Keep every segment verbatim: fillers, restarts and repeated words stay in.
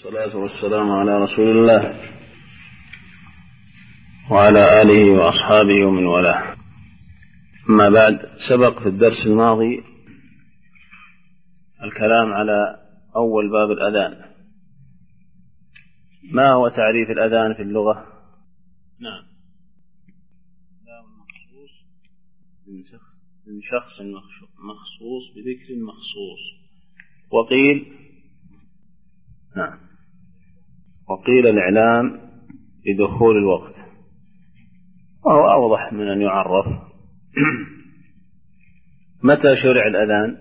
والصلاة والسلام على رسول الله وعلى آله وأصحابه ومن والاه. أما بعد، سبق في الدرس الماضي الكلام على أول باب الأذان. ما هو تعريف الأذان في اللغة؟ نعم، كلام مخصوص من شخص مخصوص بذكر مخصوص. وقيل نعم وقيل الإعلام بدخول الوقت، وهو أوضح من أن يعرف. متى شرع الأذان؟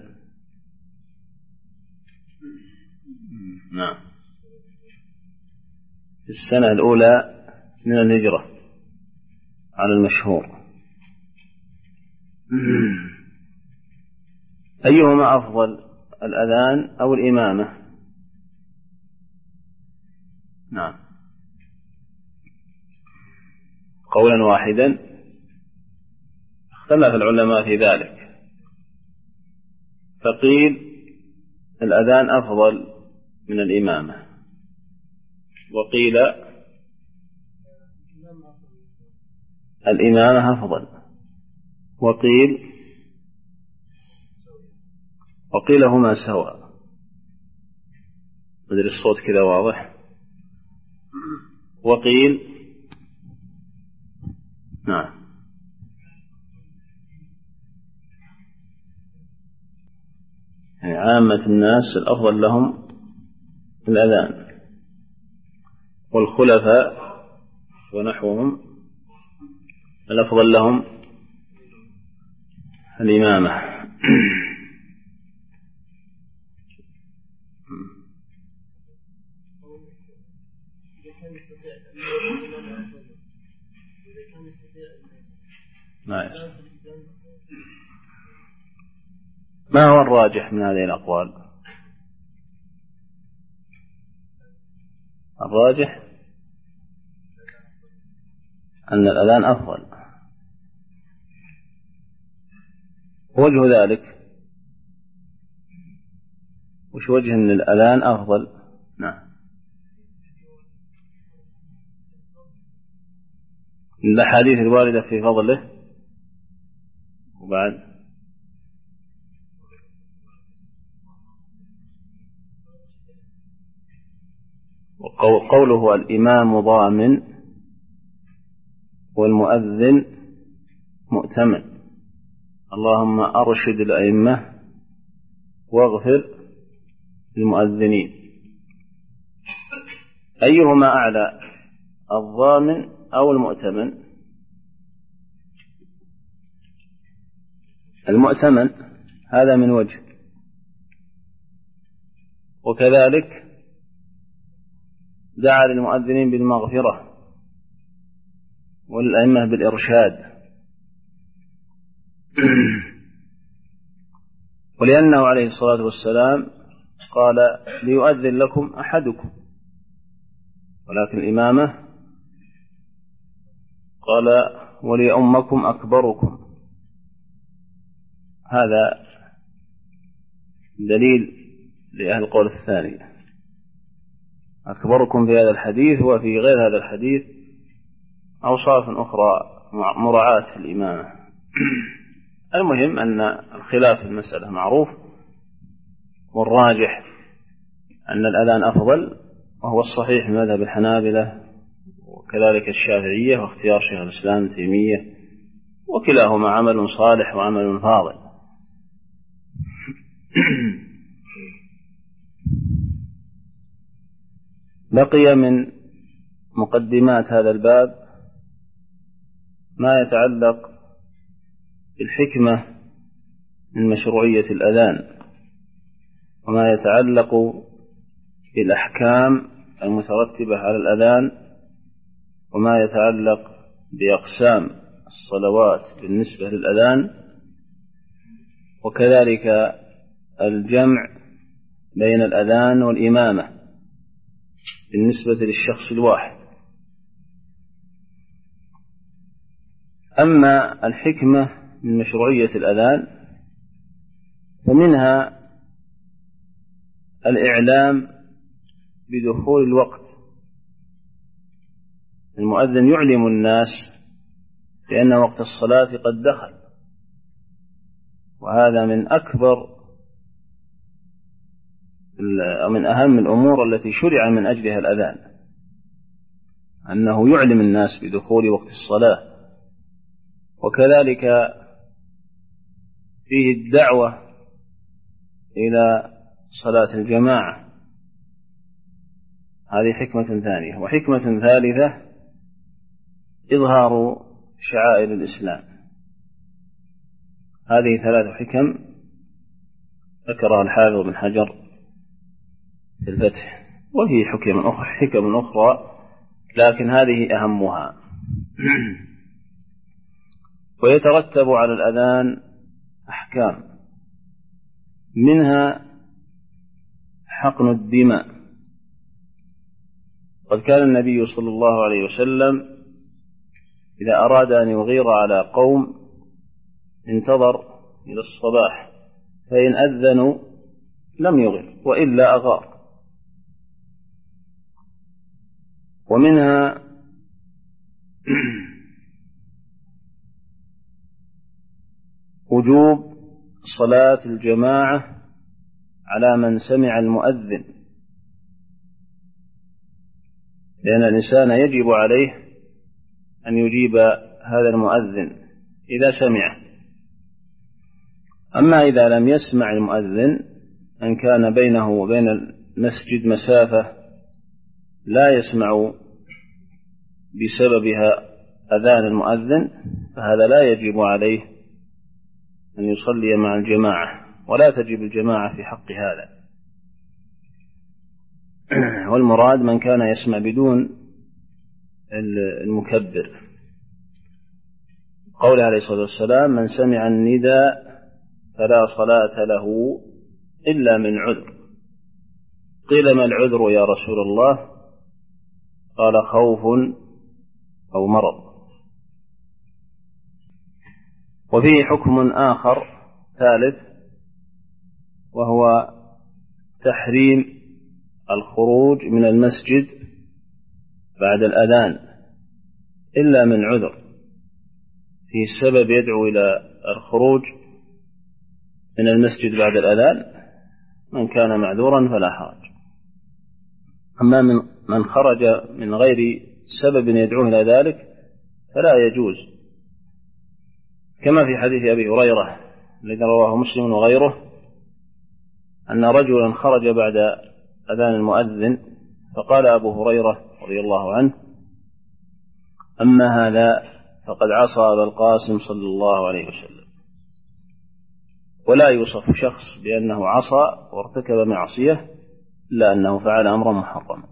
نعم في السنة الأولى من الهجرة على المشهور. أيهما أفضل، الأذان أو الإمامة؟ نعم، قولا واحدا اختلف العلماء في ذلك، فقيل الأذان أفضل من الإمامة، وقيل الإمامة أفضل، وقيل وقيل هما سواء. مدري الصوت كذا واضح. وقيل نعم يعني عامة الناس الأفضل لهم الأذان، والخلفاء ونحوهم الأفضل لهم الإمامة. ما هو الراجح من هذه الأقوال؟ الراجح أن الأذان أفضل. وجه ذلك، وش وجه أن الأذان أفضل؟ نعم، الأحاديث الواردة في فضله، وبعد وقوله الإمام ضامن والمؤذن مؤتمن، اللهم أرشد الأئمة واغفر للمؤذنين. أيهما أعلى، الضامن أو المؤتمن؟ المؤتمن، هذا من وجه. وكذلك دعا للمؤذنين بالمغفرة والأئمة بالإرشاد. ولأنه عليه الصلاة والسلام قال ليؤذن لكم أحدكم، ولكن الإمامة قال وليؤمكم أكبركم. هذا دليل لأهل القول الثاني، أكبركم في هذا الحديث وفي غير هذا الحديث أوصاف أخرى مراعاة الإمامة. المهم أن الخلاف في المسألة معروف، والراجح أن الأذان أفضل، وهو الصحيح من مذهب الحنابلة وكذلك الشافعية واختيار شيخ الإسلام ابن تيمية، وكلاهما عمل صالح وعمل فاضل. بقي من مقدمات هذا الباب ما يتعلق بالحكمة من مشروعية الأذان، وما يتعلق بالأحكام المترتبة على الأذان، وما يتعلق بأقسام الصلوات بالنسبة للأذان، وكذلك الجمع بين الأذان والإمامة بالنسبة للشخص الواحد. أما الحكمة من مشروعية الأذان فمنها الإعلام بدخول الوقت. المؤذن يعلم الناس بأن وقت الصلاة قد دخل، وهذا من أكبر أو من أهم الأمور التي شرع من أجلها الأذان، أنه يعلم الناس بدخول وقت الصلاة. وكذلك فيه الدعوة إلى صلاة الجماعة، هذه حكمة ثانية. وحكمة ثالثة إظهار شعائر الإسلام. هذه ثلاث حكم ذكرها الحافظ بن حجر في الفتح، وفي حكم أخرى حكم أخرى لكن هذه أهمها. ويترتب على الأذان أحكام، منها حقن الدماء. قد كان النبي صلى الله عليه وسلم إذا أراد أن يغير على قوم انتظر إلى الصباح، فإن أذنوا لم يغير وإلا أغار. ومنها وجوب صلاة الجماعة على من سمع المؤذن، لأن الإنسان يجب عليه أن يجيب هذا المؤذن إذا سمعه. أما إذا لم يسمع المؤذن، أن كان بينه وبين المسجد مسافة لا يسمع بسببها أذان المؤذن، فهذا لا يجب عليه أن يصلي مع الجماعة، ولا تجب الجماعة في حق هذا. والمراد من كان يسمع بدون المكبر. قوله عليه الصلاة والسلام: من سمع النداء فلا صلاة له إلا من عذر. قيل: ما العذر يا رسول الله؟ قال: خوف أو مرض. وفيه حكم آخر ثالث، وهو تحريم الخروج من المسجد بعد الأذان إلا من عذر، فيه السبب يدعو إلى الخروج من المسجد بعد الأذان. من كان معذورا فلا حرج. أما من من خرج من غير سبب يدعوه إلى ذلك فلا يجوز، كما في حديث أبي هريرة الذي رواه مسلم وغيره، أن رجلا خرج بعد أذان المؤذن، فقال أبو هريرة رضي الله عنه: أما هذا فقد عصى أبا القاسم صلى الله عليه وسلم. ولا يوصف شخص بأنه عصى وارتكب معصية إلا أنه فعل أمرا محرما.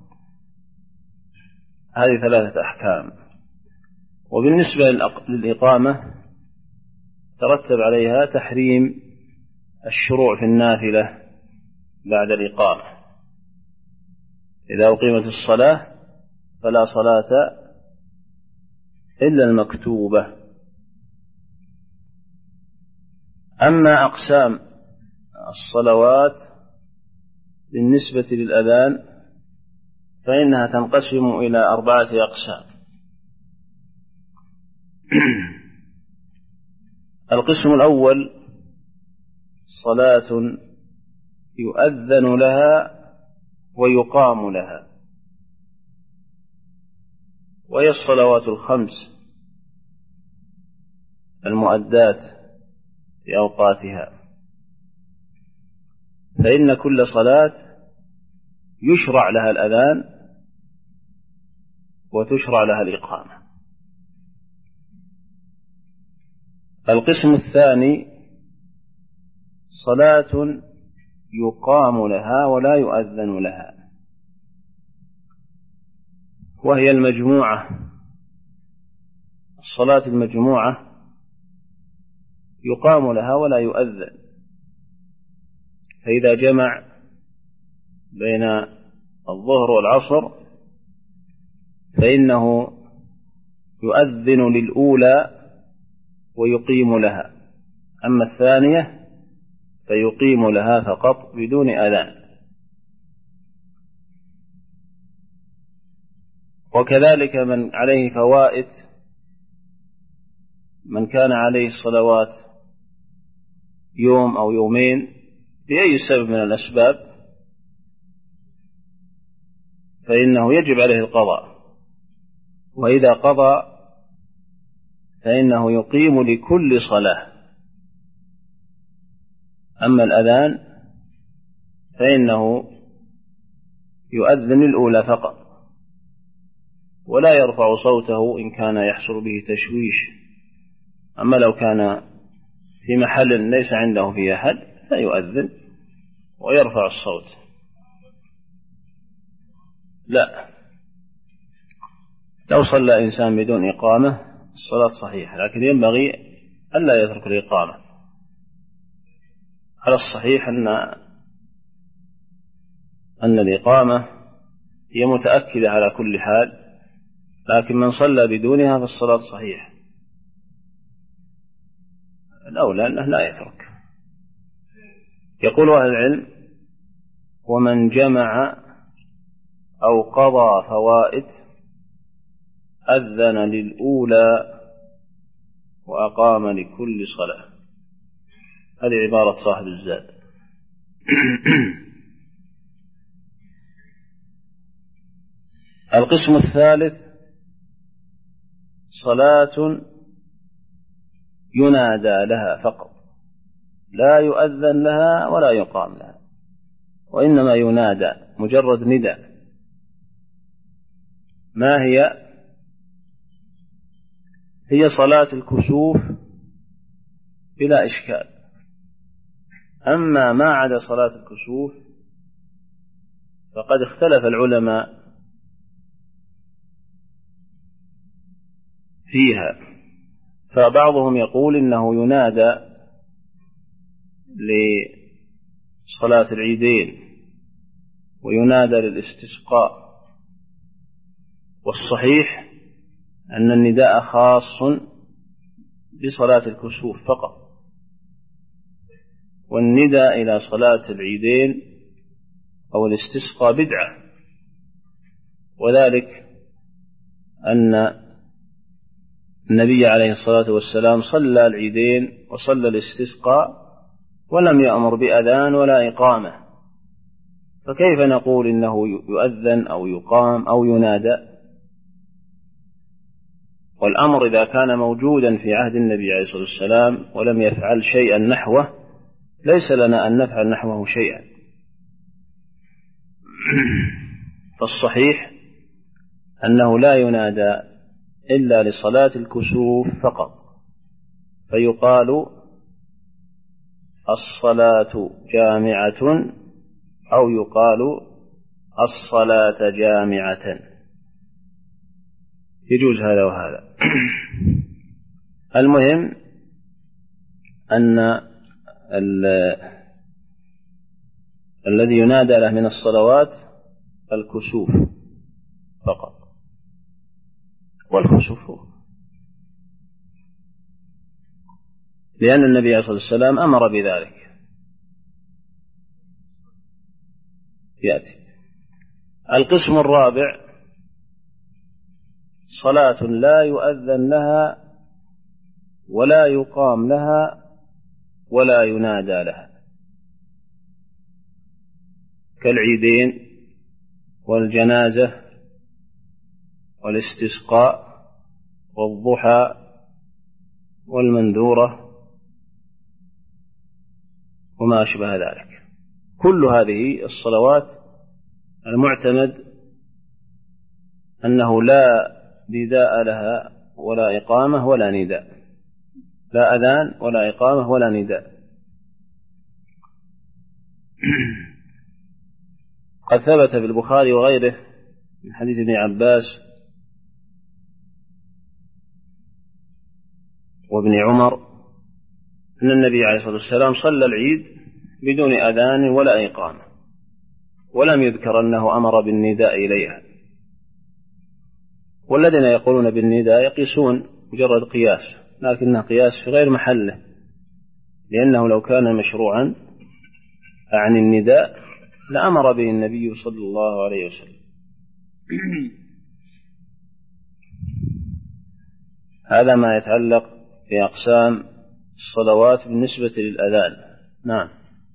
هذه ثلاثة أحكام. وبالنسبة للإقامة ترتب عليها تحريم الشروع في النافلة بعد الإقامة. إذا أقيمت الصلاة فلا صلاة إلا المكتوبة. أما أقسام الصلوات بالنسبة للأذان فإنها تنقسم إلى أربعة أقسام. القسم الأول صلاة يؤذن لها ويقام لها، وهي الصلوات الخمس المؤدات في أوقاتها. فإن كل صلاة يشرع لها الأذان وتشرع لها الإقامة. القسم الثاني صلاة يقام لها ولا يؤذن لها، وهي المجموعة. الصلاة المجموعة يقام لها ولا يؤذن، فإذا جمع بين الظهر والعصر فإنه يؤذن للأولى ويقيم لها، أما الثانية فيقيم لها فقط بدون أذان. وكذلك من عليه فوائد، من كان عليه الصلوات يوم أو يومين بأي سبب من الأسباب فإنه يجب عليه القضاء، وإذا قضى فإنه يقيم لكل صلاة. أما الأذان فإنه يؤذن الأولى فقط، ولا يرفع صوته إن كان يحصل به تشويش. أما لو كان في محل ليس عنده فيه أحد فيؤذن ويرفع الصوت. لا، لو صلى إنسان بدون إقامة الصلاة صحيحة، لكن ينبغي ألا يترك الإقامة. على الصحيح أن أن الإقامة هي متأكدة على كل حال، لكن من صلى بدونها فالصلاة صحيحة. الأولى أنه لا يترك. يقول أهل العلم: ومن جمع أو قضى فوائد أذن للأولى وأقام لكل صلاة. هذه عبارة صاحب الزاد. القسم الثالث صلاة ينادى لها فقط، لا يؤذن لها ولا يقام لها، وإنما ينادى مجرد نداء. ما هي؟ هي صلاة الكسوف بلا إشكال. أما ما عدا صلاة الكسوف فقد اختلف العلماء فيها، فبعضهم يقول إنه ينادى لصلاة العيدين وينادى للاستسقاء، والصحيح أن النداء خاص بصلاة الكسوف فقط، والنداء إلى صلاة العيدين أو الاستسقاء بدعة، وذلك أن النبي عليه الصلاة والسلام صلى العيدين وصلى الاستسقاء ولم يأمر بأذان ولا إقامة، فكيف نقول إنه يؤذن أو يقام أو ينادى؟ والأمر إذا كان موجودا في عهد النبي عليه الصلاة والسلام ولم يفعل شيئا نحوه ليس لنا أن نفعل نحوه شيئا. فالصحيح أنه لا ينادى إلا لصلاة الكسوف فقط، فيقال الصلاة جامعة أو يقال الصلاة جامعة، يجوز هذا وهذا. المهم أن الذي ينادى له من الصلوات الكسوف فقط، والخسوف لأن النبي عليه الصلاة والسلام أمر بذلك. يأتي القسم الرابع صلاة لا يؤذن لها ولا يقام لها ولا ينادى لها، كالعيدين والجنازة والاستسقاء والضحى والمنذورة وما أشبه ذلك. كل هذه الصلوات المعتمد أنه لا نداء لها ولا إقامة ولا نداء، لا أذان ولا إقامة ولا نداء. قد ثبت في البخاري وغيره من حديث ابن عباس وابن عمر أن النبي عليه الصلاة والسلام صلى العيد بدون أذان ولا إقامة، ولم يذكر أنه أمر بالنداء إليها. والذين يقولون بالنداء يقيسون مجرد قياس، لكنه قياس في غير محله، لأنه لو كان مشروعا عن النداء لأمر به النبي صلى الله عليه وسلم. هذا ما يتعلق بأقسام الصلوات بالنسبة للأذان. نعم.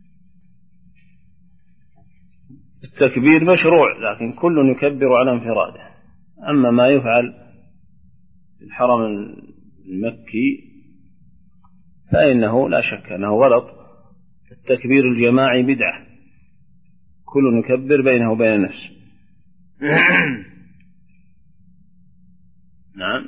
التكبير مشروع، لكن كل يكبر على انفراده. أما ما يفعل في الحرم المكي فإنه لا شك أنه غلط. التكبير الجماعي بدعة، كل يكبر بينه وبين نفسه. نعم.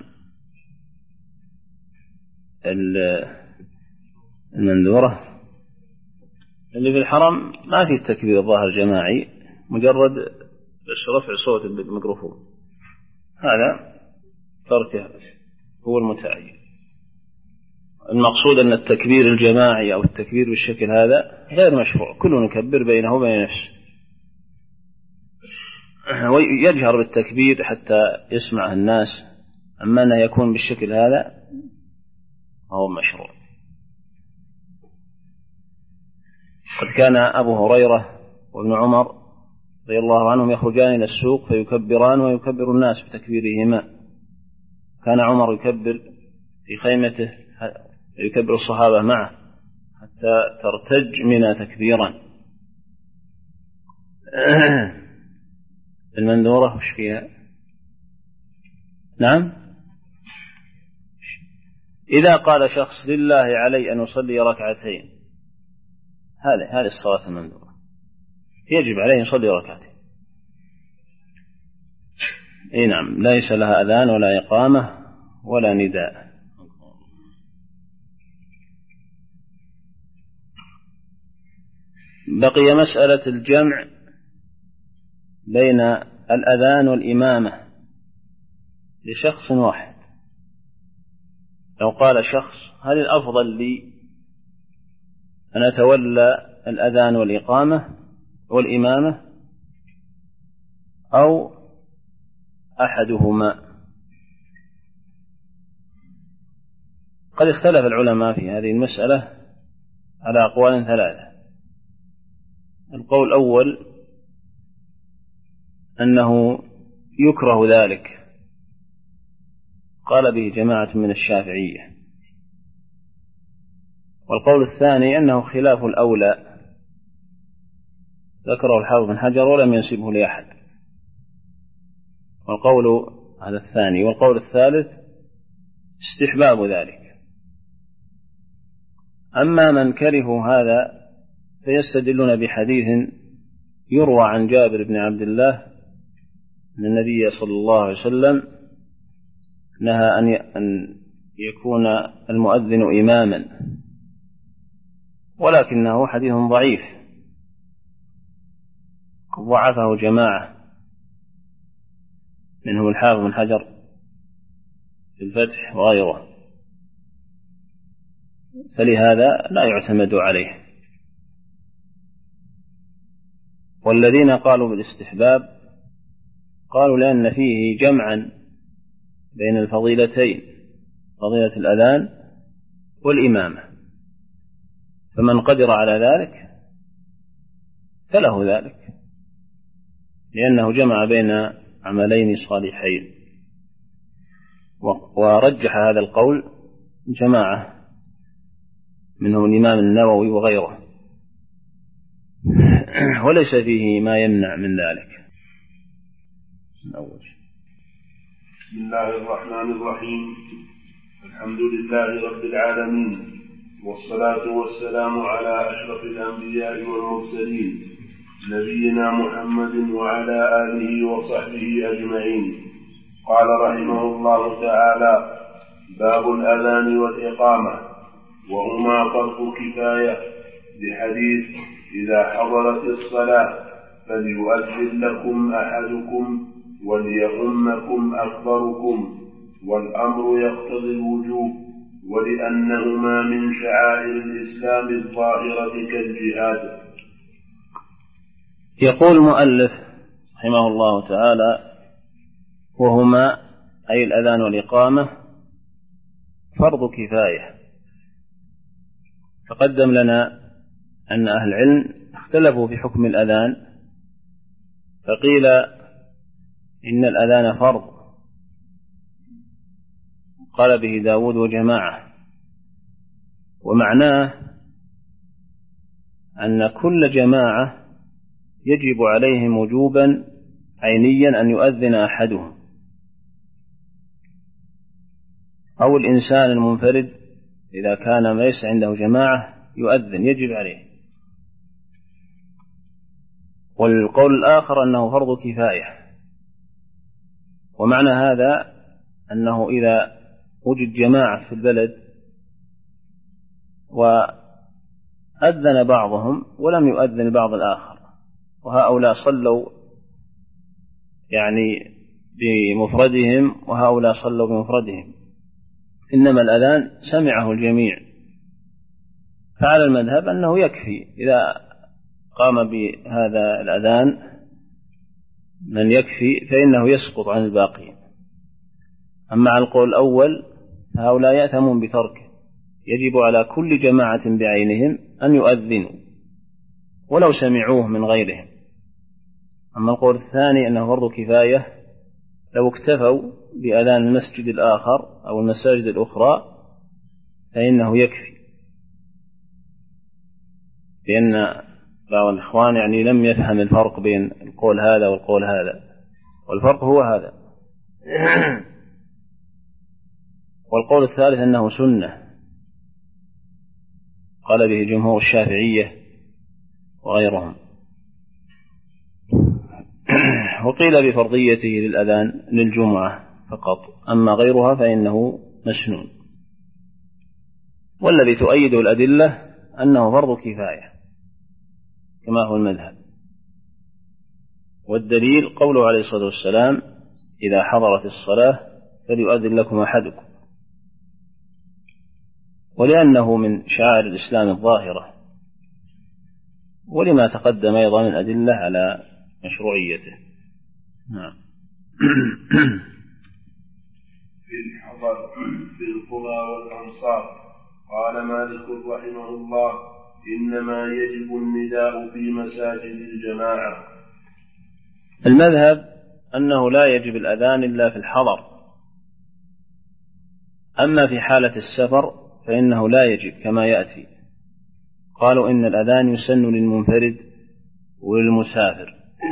المندورة اللي في الحرم ما في التكبير الظاهر جماعي، مجرد بس رفع صوت بالميكروفون، هذا تركه هو المتعين. المقصود أن التكبير الجماعي أو التكبير بالشكل هذا غير مشروع، كل يكبر بينه وبين نفسه، ويجهر بالتكبير حتى يسمع الناس. أما أنه يكون بالشكل هذا هو مشروع. قد كان أبو هريرة وابن عمر رضي الله عنهم يخرجان إلى السوق فيكبران ويكبر الناس بتكبيرهما. كان عمر يكبر في خيمته، يكبر الصحابة معه حتى ترتج منها تكبيرا. المندورة وش فيها؟ نعم. إذا قال شخص لله علي أن أصلي ركعتين، هذه هذه الصلاة المندورة، يجب عليه أن يصلي ركعتين. إيه نعم، ليس لها أذان ولا إقامة ولا نداء. بقي مسألة الجمع بين الأذان والإمامة لشخص واحد. لو قال شخص هل الأفضل لي أن أتولى الأذان والإقامة والإمامة أو أحدهما؟ قد اختلف العلماء في هذه المسألة على أقوال ثلاثة. القول الأول أنه يكره ذلك، قال به جماعة من الشافعية. والقول الثاني أنه خلاف الأولى، ذكره الحافظ بن حجر ولم ينسبه لأحد. والقول هذا الثاني. والقول الثالث استحباب ذلك. أما من كرهوا هذا فيستدلون بحديث يروى عن جابر بن عبد الله أن النبي صلى الله عليه وسلم نهى أن يكون المؤذن إماما، ولكنه حديث ضعيف ضعفه جماعة منهم الحافظ بن حجر في الفتح وغيره، فلهذا لا يعتمد عليه. والذين قالوا بالاستحباب قالوا لأن فيه جمعا بين الفضيلتين، فضيلة الأذان والإمامة، فمن قدر على ذلك فله ذلك، لأنه جمع بين عملين صالحين. ورجح هذا القول جماعة منهم الإمام النووي وغيره، وليس فيه ما يمنع من ذلك. بسم الله الرحمن الرحيم. الحمد لله رب العالمين، والصلاة والسلام على أشرف الأنبياء والمرسلين نبينا محمد وعلى آله وصحبه أجمعين. قال رحمه الله تعالى: باب الأذان والإقامة، وهما فرض كفاية، بحديث إذا حضرت الصلاة فليؤذن لكم أحدكم وليؤمكم أكبركم، والأمر يقتضي الوجوب، ولأنهما من شعائر الإسلام الظاهرة كالجهاد. يقول المؤلف رحمه الله تعالى: وهما أي الأذان والإقامة فرض كفاية. تقدم لنا أن أهل العلم اختلفوا في حكم الأذان، فقيل إن الأذان فرض، قال به داود وجماعة، ومعناه أن كل جماعة يجب عليهم وجوبا عينيا أن يؤذن أحدهم، أو الإنسان المنفرد إذا كان ليس عنده جماعة يؤذن، يجب عليه. والقول الآخر أنه فرض كفاية، ومعنى هذا أنه إذا وجد جماعة في البلد وأذن بعضهم ولم يؤذن بعض الآخر، وهؤلاء صلوا يعني بمفردهم وهؤلاء صلوا بمفردهم، إنما الأذان سمعه الجميع، فعلى المذهب أنه يكفي إذا قام بهذا الأذان من يكفي فإنه يسقط عن الباقين. أما على القول الأول فهؤلاء يأثمون بتركه، يجب على كل جماعة بعينهم أن يؤذنوا ولو سمعوه من غيرهم. أما القول الثاني أنه فرض كفاية، لو اكتفوا بأذان المسجد الآخر أو المساجد الأخرى فإنه يكفي، لأن بعض الإخوان يعني لم يفهم الفرق بين القول هذا والقول هذا، والفرق هو هذا. والقول الثالث أنه سنة، قال به جمهور الشافعية وغيرهم، وقيل بفرضيته للأذان للجمعة فقط، أما غيرها فإنه مسنون. والذي تؤيده الأدلة أنه فرض كفاية كما هو المذهب، والدليل قوله عليه الصلاة والسلام: إذا حضرت الصلاة فليؤذن لكم أحدكم، ولأنه من شعائر الإسلام الظاهرة، ولما تقدم أيضا من أدلة على مشروعيته. نعم. في الحضر في القرى والأمصار. قال مالك رحمه الله: إنما يجب النداء في مساجد الجماعة. المذهب أنه لا يجب الأذان إلا في الحضر، أما في حالة السفر فإنه لا يجب كما يأتي. قالوا إن الأذان يسن للمنفرد وللمسافر،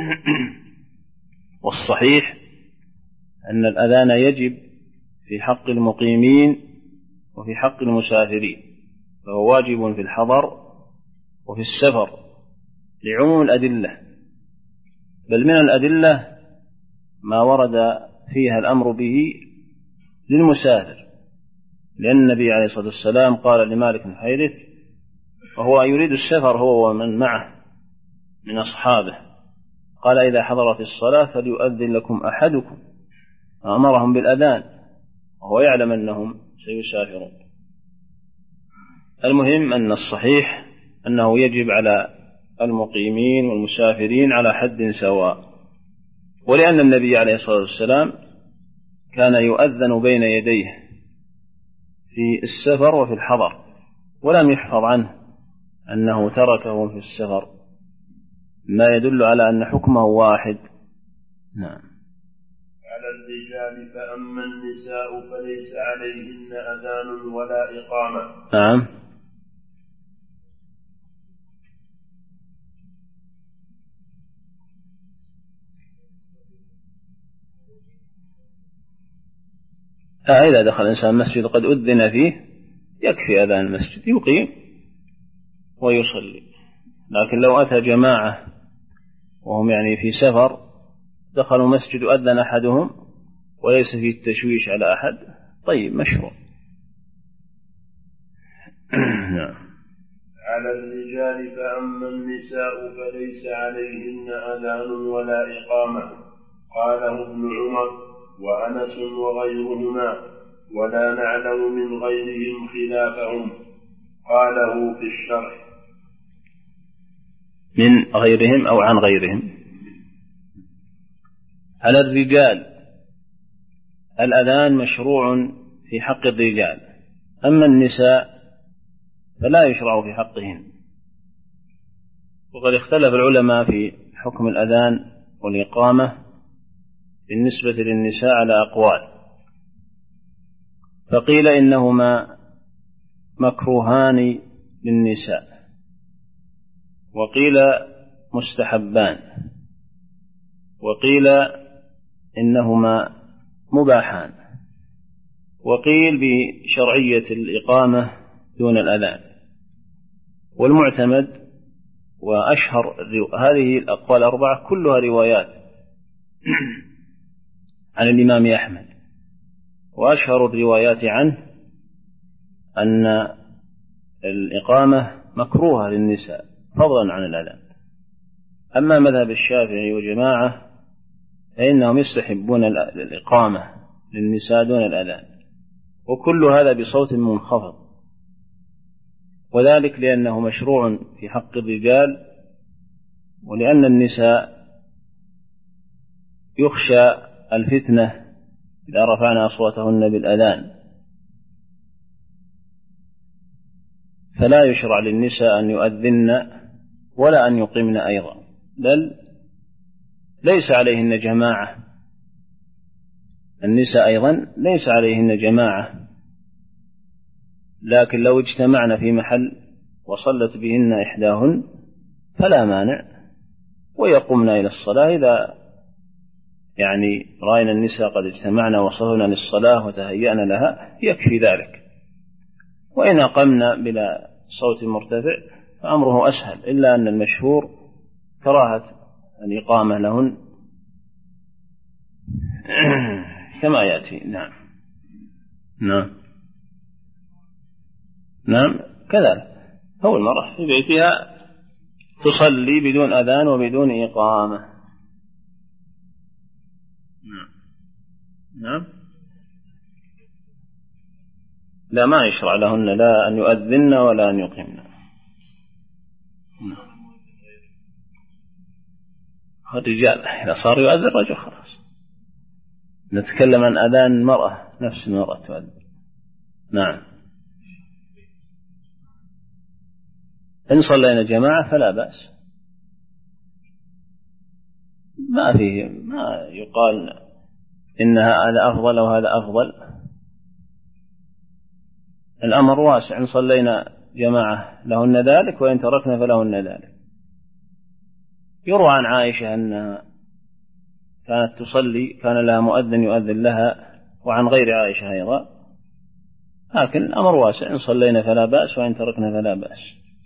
والصحيح أن الأذان يجب في حق المقيمين وفي حق المسافرين، فهو واجب في الحضر وفي السفر لعموم الأدلة، بل من الأدلة ما ورد فيها الأمر به للمسافر، لأن النبي عليه الصلاة والسلام قال لمالك بن حيرث وهو يريد السفر هو ومن معه من أصحابه، قال: إذا حضرت الصلاة فليؤذن لكم أحدكم، فأمرهم بالأذان وهو يعلم أنهم سيسافرون. المهم أن الصحيح أنه يجب على المقيمين والمسافرين على حد سواء، ولأن النبي عليه الصلاة والسلام كان يؤذن بين يديه في السفر وفي الحضر، ولم يحفظ عنه أنه تركه في السفر، ما يدل على أن حكمه واحد. نعم. على الرجال فأما النساء فليس عليهن أذان ولا إقامة. نعم. إذا دخل الإنسان مسجد قد أذن فيه يكفي أذان المسجد، يقيم ويصلي. لكن لو أتى جماعة وهم يعني في سفر دخلوا مسجد أذن أحدهم وليس فيه التشويش على أحد، طيب مشروع. على الرجال فأما النساء فليس عليهن أذان ولا إقامة. قاله ابن عمر وأنس وغيرهما، ولا نعلم من غيرهم خلافهم. قاله في الشرح. من غيرهم أو عن غيرهم. على الرجال الأذان مشروع في حق الرجال، أما النساء فلا يشرع في حقهن. وقد اختلف العلماء في حكم الأذان والإقامة بالنسبة للنساء على أقوال، فقيل إنهما مكروهان للنساء، وقيل مستحبان، وقيل إنهما مباحان، وقيل بشرعية الإقامة دون الأذان. والمعتمد وأشهر هذه الأقوال الأربعة كلها روايات عن الإمام أحمد، وأشهر الروايات عنه أن الإقامة مكروهة للنساء فضلا عن الأذان. أما مذهب الشافعي وجماعة فإنهم يستحبون الإقامة للنساء دون الأذان، وكل هذا بصوت منخفض، وذلك لأنه مشروع في حق الرجال، ولأن النساء يخشى الفتنة إذا رفعنا أصواتهن بالأذان، فلا يشرع للنساء أن يؤذن ولا أن يقمن أيضا، بل ليس عليهن جماعة. النساء أيضا ليس عليهن جماعة، لكن لو اجتمعن في محل وصلت بهن إحداهن فلا مانع، ويقومن إلى الصلاة إذا يعني رأينا النساء قد اجتمعن وصلنا للصلاة وتهيأنا لها يكفي ذلك. وإن أقمنا بلا صوت مرتفع فأمره أسهل، إلا أن المشهور كراهة الإقامة لهن كما يأتي. نعم نعم نعم كذلك. هو المرأة في بيتها تصلي بدون أذان وبدون إقامة. نعم نعم لا، ما يشرع لهن لا أن يؤذن ولا أن يقيمن. الرجال إذا صار يؤذن رجل خلاص، نتكلم عن أذان المرأة، نفس المرأة تؤذن. نعم إن صلينا جماعة فلا بأس، ما فيه ما يقال إن هذا أفضل وهذا أفضل، الأمر واسع. إن صلينا جماعة لهن ذلك، وإن تركنا فلهن ذلك. يروى عن عائشة أنها كانت تصلي كان لها مؤذن يؤذن لها، وعن غير عائشة أيضا، لكن الأمر واسع، إن صلينا فلا بأس وإن تركنا فلا بأس.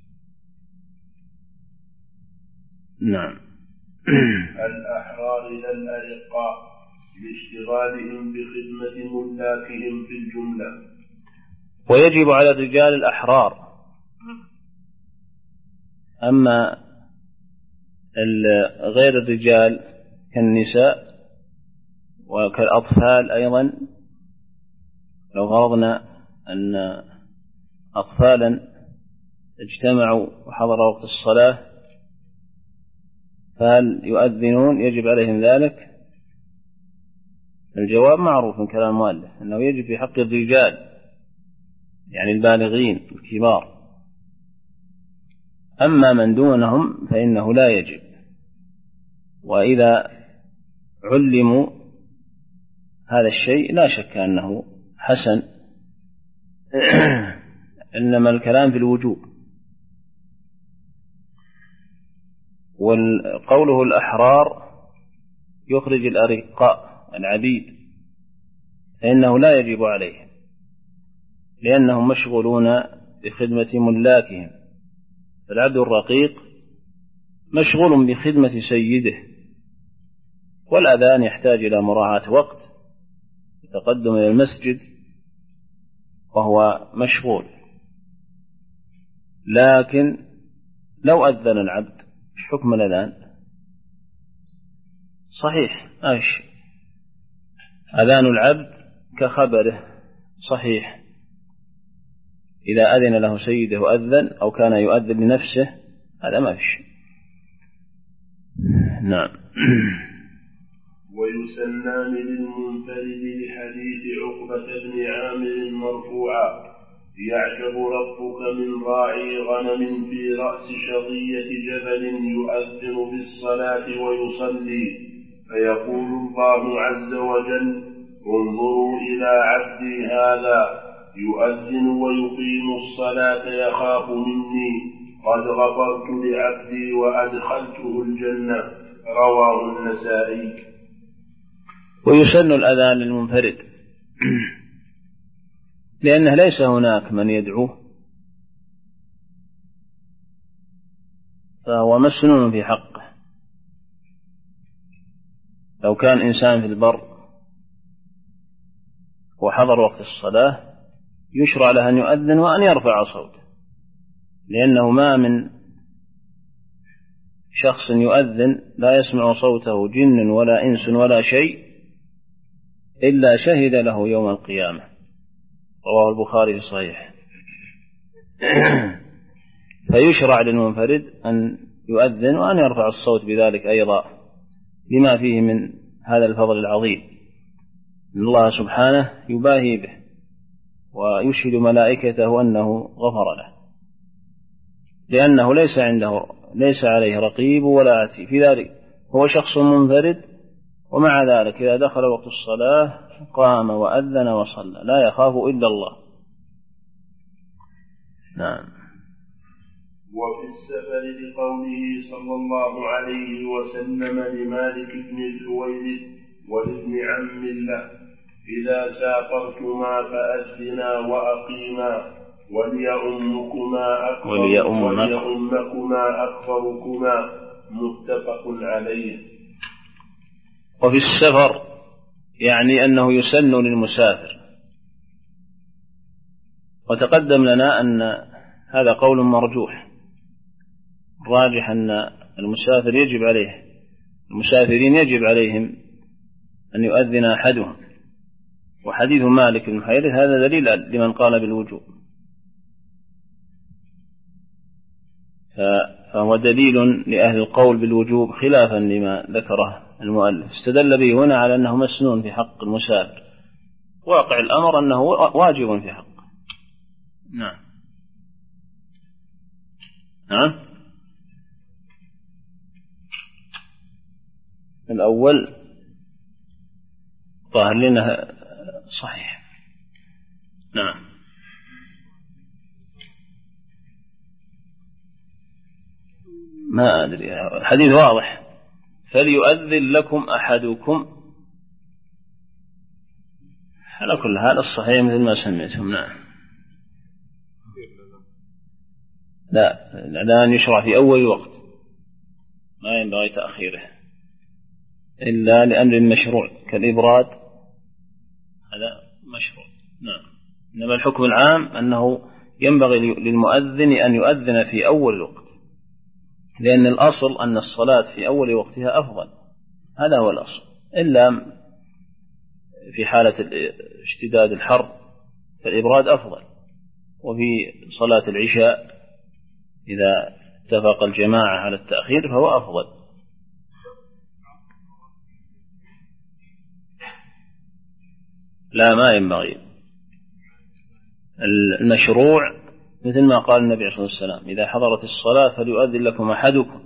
نعم الأحرار لا الأرقاء لاشتغالهم بخدمة ملاكهم في الجملة. ويجب على الرجال الأحرار، أما غير الرجال كالنساء وكالأطفال أيضا، لو فرضنا أن أطفالا اجتمعوا وحضر وقت الصلاة فهل يؤذنون؟ يجب عليهم ذلك؟ الجواب معروف من كلام المؤلف أنه يجب في حق الرجال، يعني البالغين الكبار. أما من دونهم فإنه لا يجب، وإذا علموا هذا الشيء لا شك أنه حسن، إنما الكلام في الوجوب. وقوله الأحرار يخرج الأرقاء العبيد، فإنه لا يجب عليهم لأنهم مشغولون بخدمة ملاكهم. العبد الرقيق مشغول بخدمة سيده، والأذان يحتاج إلى مراعاة وقت التقدم إلى المسجد وهو مشغول. لكن لو أذن العبد حكم الأذان صحيح، ماشي، أذان العبد كخبره صحيح، إذا أذن له سيده أذن أو كان يؤذن لنفسه هذا ما في شيء. نعم. ويسنان للمنفرد لحديث عقبة بن عامر مرفوعا: يعجب ربك من راعي غنم في رأس شظية جبل يؤذن بالصلاة ويصلي، فيقول الله عز وجل: انظروا إلى عبدي هذا يؤذن ويقيم الصلاة يخاف مني، قد غفرت لعبدي وأدخلته الجنة. رواه النسائي. ويسن الأذان للمنفرد لأنه ليس هناك من يدعوه، فهو مسنون في حقه. لو كان إنسان في البر وحضر وقت الصلاة يشرع له أن يؤذن وأن يرفع صوته، لأنه ما من شخص يؤذن لا يسمع صوته جن ولا إنس ولا شيء إلا شهد له يوم القيامة. رواه البخاري في صحيح. فيشرع للمنفرد أن يؤذن وأن يرفع الصوت بذلك أيضا، لما فيه من هذا الفضل العظيم، إن الله سبحانه يباهي به ويشهد ملائكته أنه غفر له، لأنه ليس عنده ليس عليه رقيب ولا عتيد في ذلك، هو شخص منفرد، ومع ذلك إذا دخل وقت الصلاة قام وأذن وصلى لا يخاف إلا الله. نعم. وفي السفر لقوله صلى الله عليه وسلم لمالك بن الحويرث ولابن عم له: إذا سافرتما فأذنا وأقيما وليؤمكما أكبر وليؤمكما أكبركما. متفق عليه. وفي السفر يعني أنه يسن للمسافر، وتقدم لنا أن هذا قول مرجوح، راجح أن المسافر يجب عليه المسافرين يجب عليهم أن يؤذن أحدهم، وحديث مالك بن الحويرث هذا دليل لمن قال بالوجوب، فهو دليل لأهل القول بالوجوب خلافا لما ذكره المؤلف. استدل به هنا على أنه مسنون في حق المسافر، واقع الأمر أنه واجب في حقه. نعم. نعم. الأول ظاهر لنا صحيح. نعم. ما أدري، الحديث واضح: فليؤذن لكم أحدكم. على كل حال الصحيح مثل ما سمعتم. نعم. لا، الأذان يشرع في أول وقت، ما ينبغي تأخيره إلا لأمر مشروع كالإبراد، هذا مشروع. نعم. إنما الحكم العام أنه ينبغي للمؤذن أن يؤذن في أول الوقت، لأن الأصل أن الصلاة في أول وقتها أفضل، هذا هو الأصل، إلا في حالة اشتداد الحر فالإبراد أفضل. وفي صلاة العشاء إذا اتفق الجماعة على التأخير فهو أفضل. لا، ما ينبغي. المشروع مثل ما قال النبي صلى الله عليه وسلم: إذا حضرت الصلاة فليؤذن لكم أحدكم.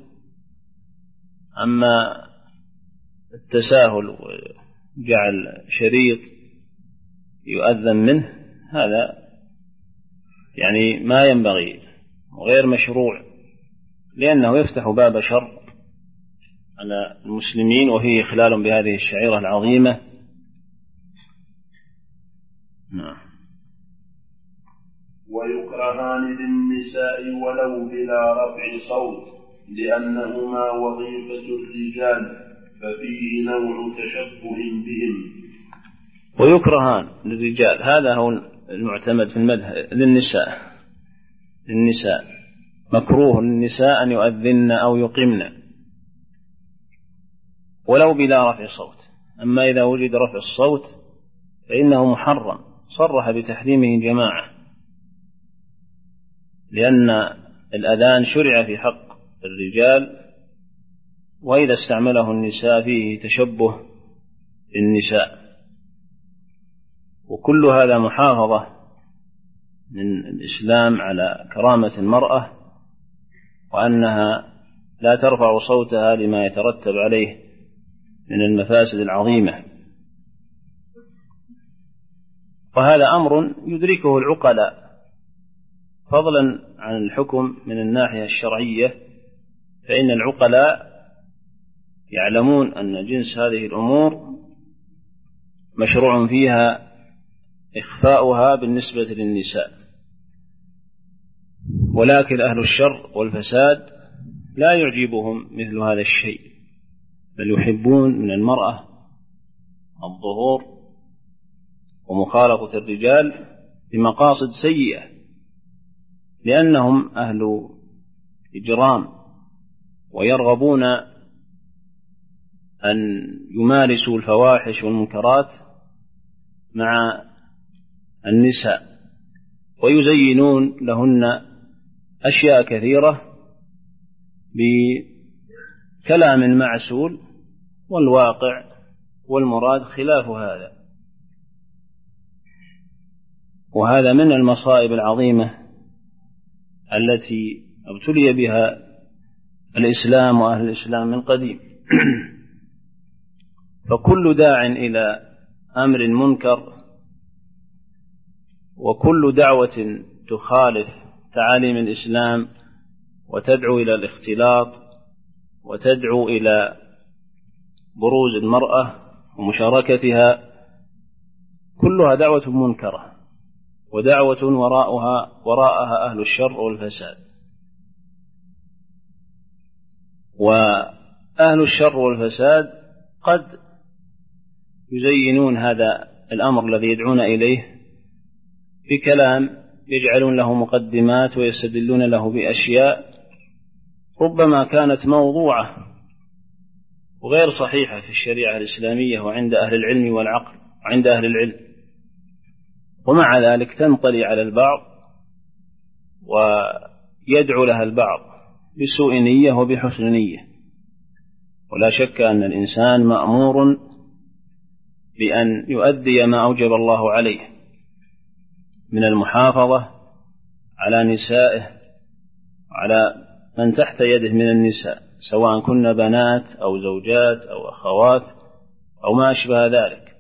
أما التساهل وجعل شريط يؤذن منه هذا يعني ما ينبغي وغير مشروع، لأنه يفتح باب شر على المسلمين وفيه إخلال بهذه الشعيرة العظيمة. نعم. ويكرهان للنساء ولو بلا رفع صوت، لأنهما وظيفة الرجال، ففيه نوع تشبه بهم. ويكرهان للرجال، هذا هو المعتمد في المذهب. للنساء للنساء مكروه للنساء أن يؤذن أو يقمن ولو بلا رفع صوت. أما إذا وجد رفع الصوت فإنه محرم، صرح بتحريمه جماعة، لأن الأذان شرع في حق الرجال، وإذا استعمله النساء فيه تشبه بالنساء. وكل هذا محافظة من الإسلام على كرامة المرأة، وأنها لا ترفع صوتها لما يترتب عليه من المفاسد العظيمة. وهذا أمر يدركه العقلاء فضلا عن الحكم من الناحية الشرعية، فإن العقلاء يعلمون أن جنس هذه الأمور مشروع فيها إخفاؤها بالنسبة للنساء، ولكن أهل الشر والفساد لا يعجبهم مثل هذا الشيء، بل يحبون من المرأة الظهور ومخالطة الرجال بمقاصد سيئة، لأنهم أهل إجرام ويرغبون أن يمارسوا الفواحش والمنكرات مع النساء، ويزينون لهن أشياء كثيرة بكلام معسول، والواقع والمراد خلاف هذا. وهذا من المصائب العظيمة التي ابتلي بها الإسلام وأهل الإسلام من قديم. فكل داع إلى أمر منكر وكل دعوة تخالف تعاليم الإسلام وتدعو إلى الاختلاط وتدعو إلى بروز المرأة ومشاركتها، كلها دعوة منكرة ودعوة وراءها وراءها أهل الشر والفساد. وأهل الشر والفساد قد يزينون هذا الأمر الذي يدعون إليه بكلام يجعلون له مقدمات ويستدلون له بأشياء ربما كانت موضوعة وغير صحيحة في الشريعة الإسلامية وعند أهل العلم والعقل وعند أهل العلم، ومع ذلك تنطلي على البعض ويدعو لها البعض بسوء نية وبحسن نية. ولا شك أن الإنسان مأمور بأن يؤدي ما أوجب الله عليه من المحافظة على نسائه وعلى من تحت يده من النساء، سواء كن بنات أو زوجات أو أخوات أو ما أشبه ذلك.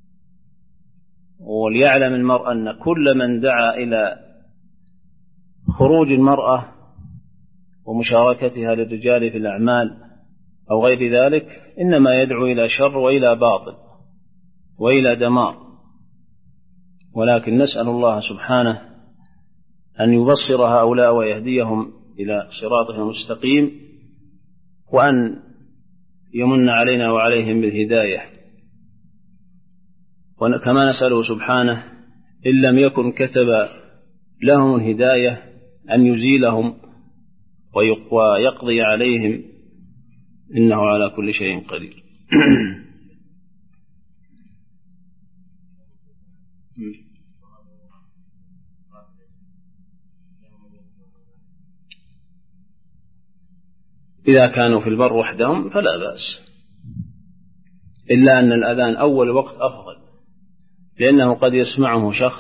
وليعلم المرء أن كل من دعا إلى خروج المرأة ومشاركتها للرجال في الأعمال أو غير ذلك إنما يدعو إلى شر وإلى باطل وإلى دمار. ولكن نسأل الله سبحانه أن يبصر هؤلاء ويهديهم إلى صراطه المستقيم، وأن يمن علينا وعليهم بالهداية. وكما نسأله سبحانه إن لم يكن كتب لهم الهداية أن يزيلهم ويقضي عليهم، إنه على كل شيء قدير. إذا كانوا في البر وحدهم فلا بأس، إلا أن الأذان أول وقت أفضل، لأنه قد يسمعه شخص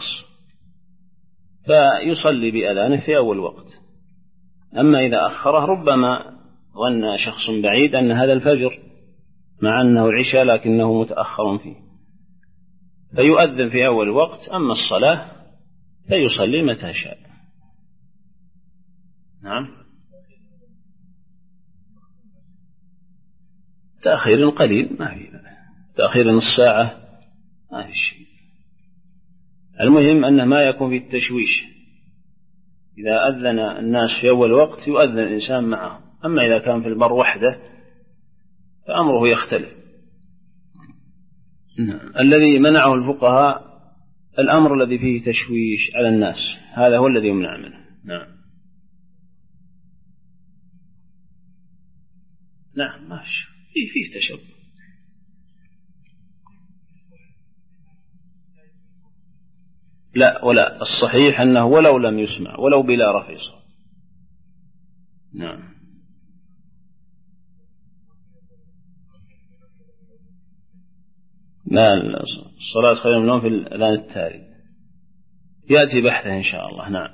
فيصلي بأذانه في أول وقت. أما إذا أخره ربما ظن شخص بعيد أن هذا الفجر مع أنه العشاء لكنه متأخر فيه، فيؤذن في أول وقت. أما الصلاة فيصلي متى شاء. نعم، تأخير قليل ما في، تأخير نص ساعة ما في شيء. المهم أنه ما يكون في التشويش. إذا أذن الناس في أول وقت يؤذن الإنسان معه، أما إذا كان في البر وحده فأمره يختلف. الذي منعه الفقهاء الأمر الذي فيه تشويش على الناس، هذا هو الذي يمنع منه. نعم نعم ماشي، فيه فيه تشبه. لا، ولا الصحيح أنه ولو لم يسمع ولو بلا رفع صوت. نعم. لا، الصلاة خير من النوم في الأذان التالي يأتي بحثه إن شاء الله. نعم.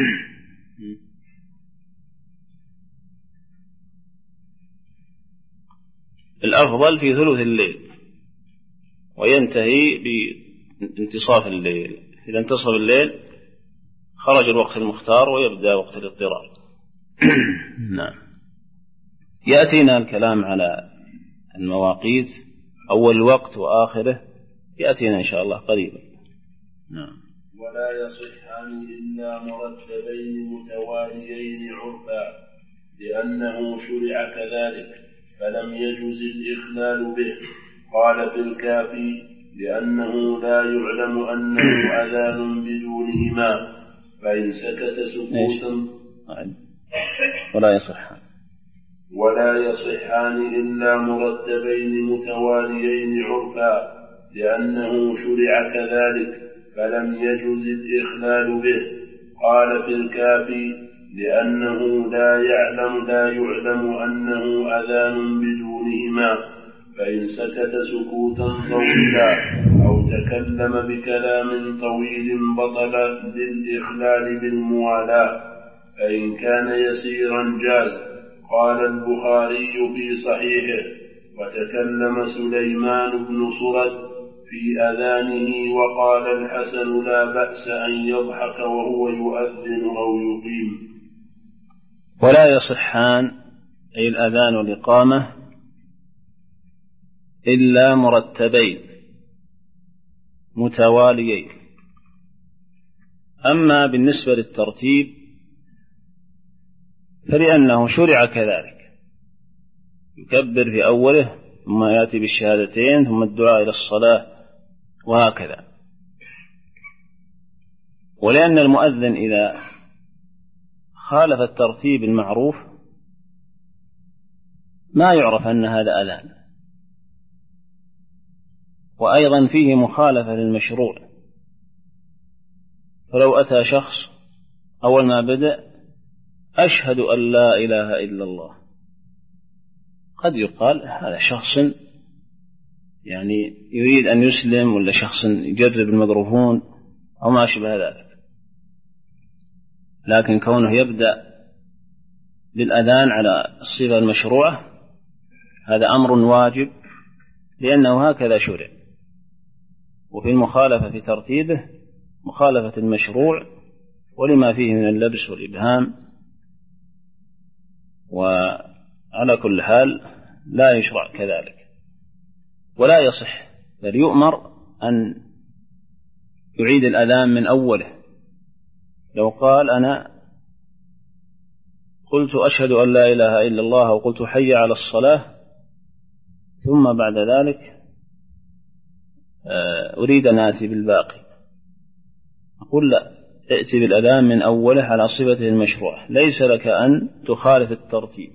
الأفضل في ثلث الليل وينتهي بانتصاف الليل. إذا انتصف الليل خرج الوقت المختار ويبدأ وقت الاضطرار. نعم. يأتينا الكلام على المواقيت، أول الوقت وآخره يأتينا إن شاء الله قريبا. نعم. ولا يصحان إلا مرتبين متواليين عرفا، لأنه شرع كذلك فلم يجوز الإخلال به. قال في الكافي: لأنه لا يعلم أنه أذان بدونهما، فإن سكت سكوتا ولا يصحان ولا يصحان إلا مرتبين متواليين عرفا، لأنه شرع كذلك فلم يجوز الإخلال به. قال في الكافي: لأنه لا يعلم لا يعلم أنه أذان بدونهما، فإن سكت سكوتا طويلا أو تكلم بكلام طويل بطل للإخلال بالموالاة، فإن كان يسيرا جاز. قال البخاري في صحيحه: وتكلم سليمان بن صرد في أذانه، وقال الحسن: لا بأس أن يضحك وهو يؤذن أو يقيم. ولا يصحان أي الأذان والإقامة إلا مرتبين متواليين. أما بالنسبة للترتيب فلأنه شرع كذلك، يكبر في أوله ثم يأتي بالشهادتين ثم الدعاء إلى الصلاة وهكذا. ولأن المؤذن إذا خالف الترتيب المعروف ما يعرف أن هذا أذان، وأيضا فيه مخالفة للمشروع. فلو أتى شخص أول ما بدأ: أشهد أن لا إله إلا الله، قد يقال هذا شخص يعني يريد أن يسلم، ولا شخص يجرب الميكروفون أو ما شبه ذلك. لكن كونه يبدأ بالأذان على الصيغة المشروعة هذا أمر واجب، لأنه هكذا شرع. وفي المخالفة في ترتيبه مخالفة المشروع ولما فيه من اللبس والإبهام. وعلى كل حال لا يشرع كذلك ولا يصح، بل يؤمر أن يعيد الأذان من أوله. لو قال: أنا قلت أشهد أن لا إله إلا الله وقلت حي على الصلاة، ثم بعد ذلك أريد أن آتي بالباقي، أقول: لا، ائتي بالأذان من أوله على صفته المشروع، ليس لك أن تخالف الترتيب.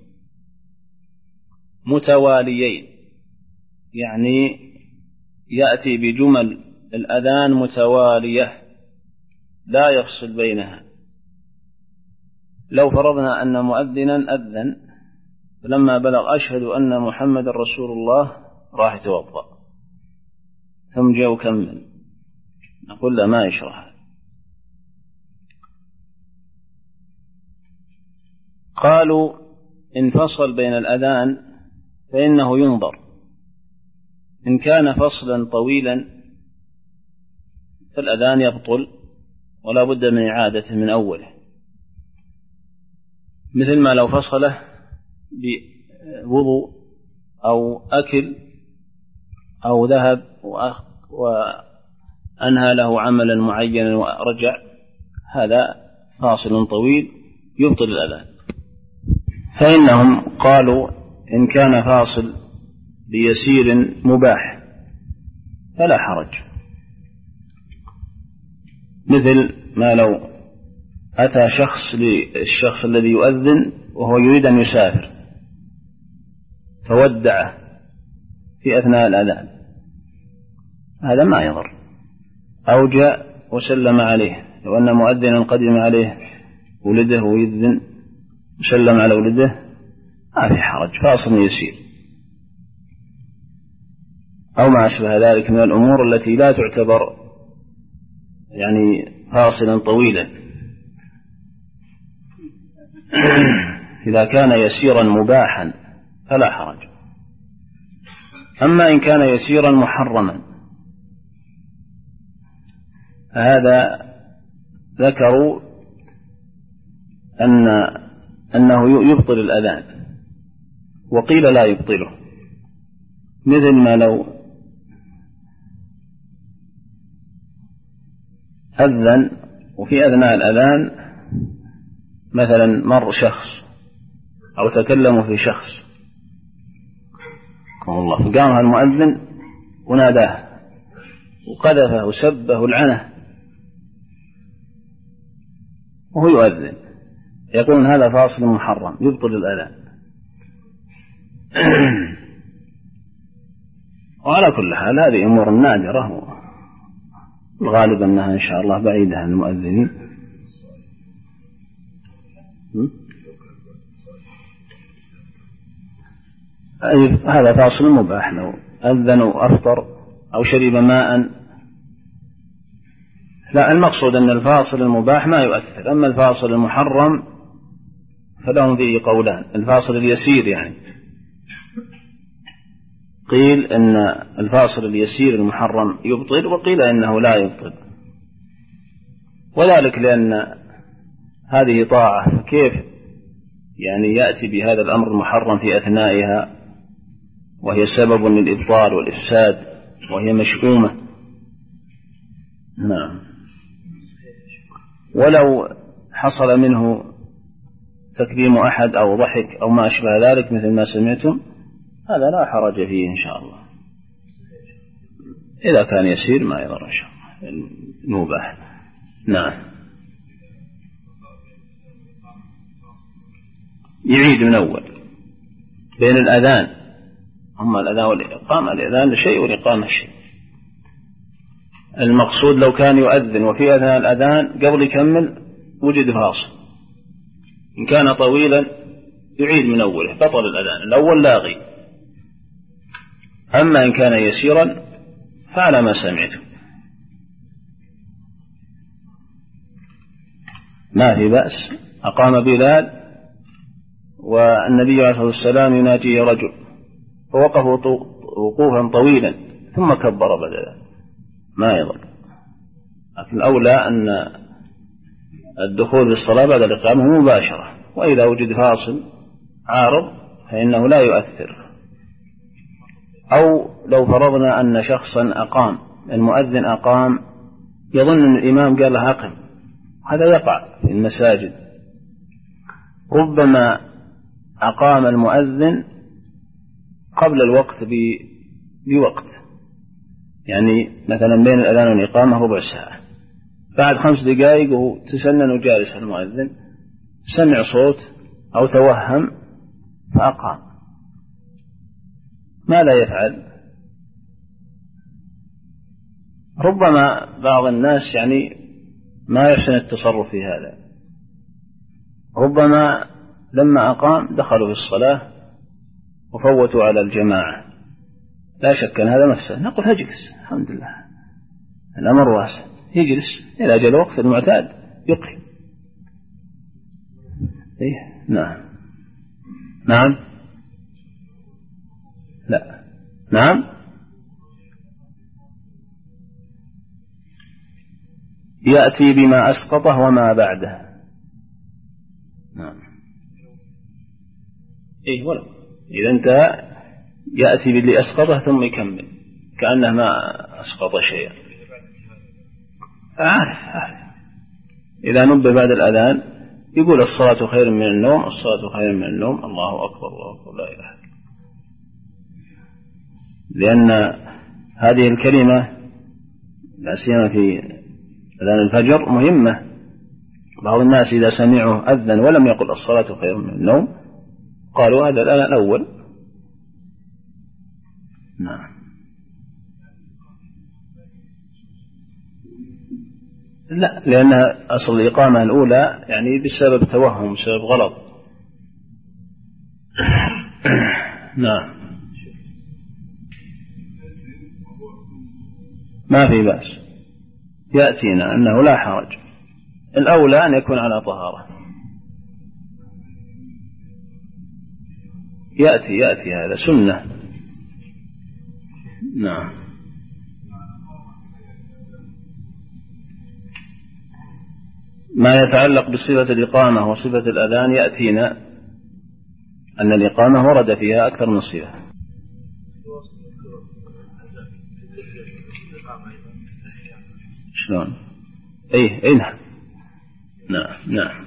متواليين يعني يأتي بجمل الأذان متوالية لا يفصل بينها. لو فرضنا أن مؤذنا أذن فلما بلغ أشهد أن محمد رسول الله راح يتوضأ ثم جاء وكمل، نقول له ما يشرح. قالوا إن فصل بين الأذان فإنه ينظر، إن كان فصلا طويلا فالأذان يبطل ولا بد من إعادته من أوله، مثل ما لو فصله بوضوء أو أكل أو ذهب وأنهى له عملا معينا ورجع، هذا فاصل طويل يبطل الأذان. فإنهم قالوا إن كان فاصل بيسير مباح فلا حرج، مثل ما لو أتى شخص للشخص الذي يؤذن وهو يريد أن يسافر فودعه في أثناء الأذان، هذا ما يضر. أو جاء وسلم عليه، لو أن مؤذنا قدم عليه ولده ويذن وسلم على ولده ما في حرج، فاصل يسير. أو ما أشبه ذلك من الأمور التي لا تعتبر يعني فاصلا طويلا، إذا كان يسيرا مباحا فلا حرج. أما إن كان يسيرا محرما هذا ذكروا أن أنه يبطل الأذان، وقيل لا يبطله، مثل ما لو أذن وفي أثناء الأذان مثلا مر شخص أو تكلموا في شخص الله، فقام المؤذن وناداه وقذفه وسبه ولعنه وهو يؤذن، يقولون هذا فاصل محرم يبطل الأذان. وعلى كل حال هذه أمور نادرة، الغالب أنها إن شاء الله بعيدة عن المؤذنين. هذا فاصل مباح، لو أذن وأفطر أو شرب ماء. لا، المقصود أن الفاصل المباح ما يؤثر، أما الفاصل المحرم فلهم فيه قولان. الفاصل اليسير يعني قيل أن الفاصل اليسير المحرم يبطل، وقيل أنه لا يبطل، وذلك لأن هذه طاعة، فكيف يعني يأتي بهذا الأمر المحرم في أثنائها وهي سبب للإبطال والإفساد وهي مشؤومة. نعم. ولو حصل منه تكريم أحد أو ضحك أو ما أشبه ذلك مثل ما سمعتم، هذا لا حرج فيه إن شاء الله، إذا كان يسير ما يضر إن شاء الله، المباح. نعم. يعيد من أول بين الأذان، أما الأذان والإقامة، الأذان شيء والإقامة شيء. المقصود لو كان يؤذن وفي أثناء الأذان قبل يكمل وجد فاصل، إن كان طويلا يعيد من أوله بطل الأذان الأول لاغي، أما إن كان يسيرا فعلى ما سمعته ما في بأس. أقام بلال والنبي عليه الصلاة والسلام يناجي رجل فوقفوا وقوفا طويلا ثم كبر بدلا، ما يضر. لكن الأولى أن الدخول في الصلاة بعد الإقامة مباشرة، وإذا وجد فاصل عارض فإنه لا يؤثر. أو لو فرضنا أن شخصا أقام، المؤذن أقام يظن أن الإمام قال له أقم، هذا يقع في المساجد، ربما أقام المؤذن قبل الوقت بوقت، يعني مثلا بين الأذان والإقامة ربع ساعة، بعد خمس دقائق وتسنن وجالس المؤذن سمع صوت أو توهم فأقام، ماذا يفعل؟ ربما بعض الناس يعني ما يحسن التصرف في هذا، ربما لما أقام دخلوا في الصلاة وفوتوا على الجماعة، لا شك أن هذا مفسد. نقول اجلس، الحمد لله الأمر واسع، يجلس إلى أجل الوقت المعتاد يقيم. إيه؟ نعم. نعم. لا. نعم. يأتي بما أسقطه وما بعده. نعم. إيه ولا إذا انتهى يأتي باللي أسقطه ثم يكمل كأنه ما أسقط شيئا. عارف عارف. إذا نبه بعد الأذان يقول الصلاة خير من النوم، الصلاة خير من النوم، الله أكبر الله أكبر لا إله إلا الله، لأن هذه الكلمة لا سيما في أذان الفجر مهمة. بعض الناس إذا سمعوا أذن ولم يقل الصلاة خير من النوم قالوا هذا الآن الأول. نعم. لا، لأن أصل الإقامة الأولى يعني بسبب توهم، بسبب غلط. نعم. ما في بأس، يأتينا أنه لا حرج، الأولى أن يكون على طهارة. يأتي يأتي هذا سنة. نعم. ما يتعلق بصفة الإقامة وصفة الأذان يأتينا أن الإقامة ورد فيها أكثر من صفة. شلون؟ أي أي نعم نعم نعم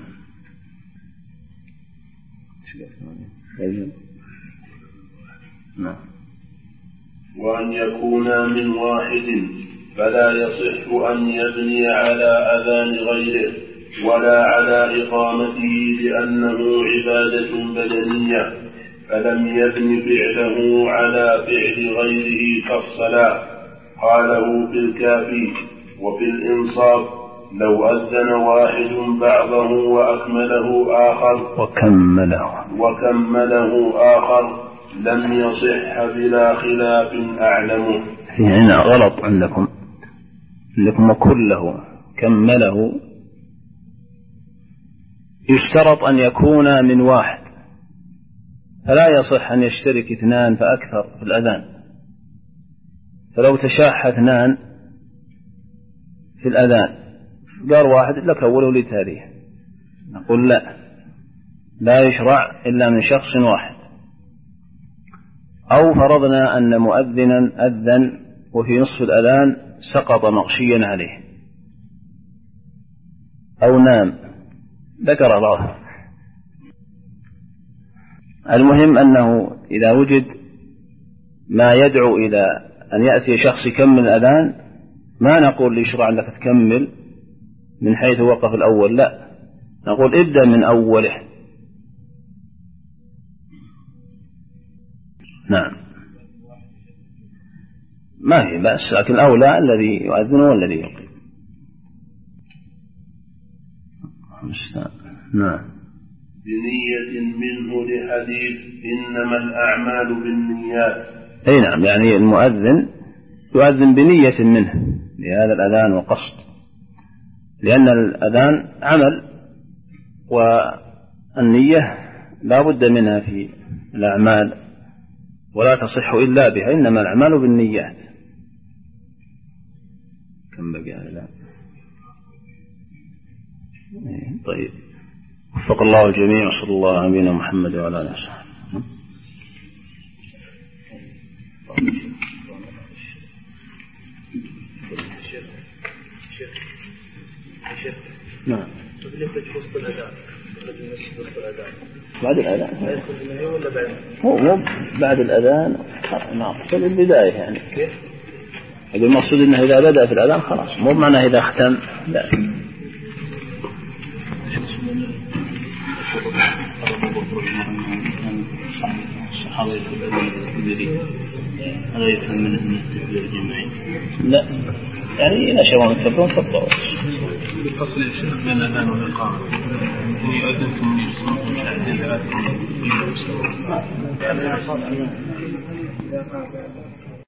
نعم. وأن يكونا من واحد فلا يصح أن يبني على أذان غيره ولا على إقامته لأنه عبادة بدنية، فلم يبن فعله على فعل غيره كالصلاة. قاله في الكافي وفي الإنصاف: لو أذن واحد بعضه وأكمله آخر وكمله وكمله آخر لم يصح بلا خلاف أعلمه. هنا غلط عندكم عندكم وكله كمله. يشترط أن يكون من واحد، فلا يصح أن يشترك اثنان فأكثر في الأذان. فلو تشاح اثنان في الأذان قال واحد لك أوله لتاليه، نقول لا لا يشرع إلا من شخص واحد. أو فرضنا أن مؤذنا أذن وفي نصف الأذان سقط مغشيا عليه أو نام، ذكر الله. المهم أنه إذا وجد ما يدعو إلى أن يأتي شخص يكمل الأذان ما نقول يشرع لك تكمل من حيث وقف الأول، لا، نقول ابدأ من أوله. نعم ما هي بأس، لكن الأولى الذي يؤذن والذي يقيم. نعم. بنية منه لحديث إنما الأعمال بالنيات. أي نعم، يعني المؤذن يؤذن بنية منه لهذا الأذان وقصد، لأن الأذان عمل والنية لا بد منها في الأعمال ولا تصح إلا بها، إنما الأعمال بالنيات. كم بقي الآن؟ طيب، وفق الله الجميع، وصلى الله على نبينا محمد وعلى آله وصحبه. نعم. بعد الأذان هو مو بعد الأذان، نعم في البداية يعني. هذا المقصود إنه إذا بدأ في الأذان خلاص، مو معناه إذا ختم، لا. الصحابة يتبعون الكبيرين، هذا يفهم منه من التكبير الجماعي؟ لا، يعني إذا شباب يكبرون كبروا. بفصل الشيخ بين الأذان والإقامة، يؤذنكم من يسمعكم ساعتين ثلاثة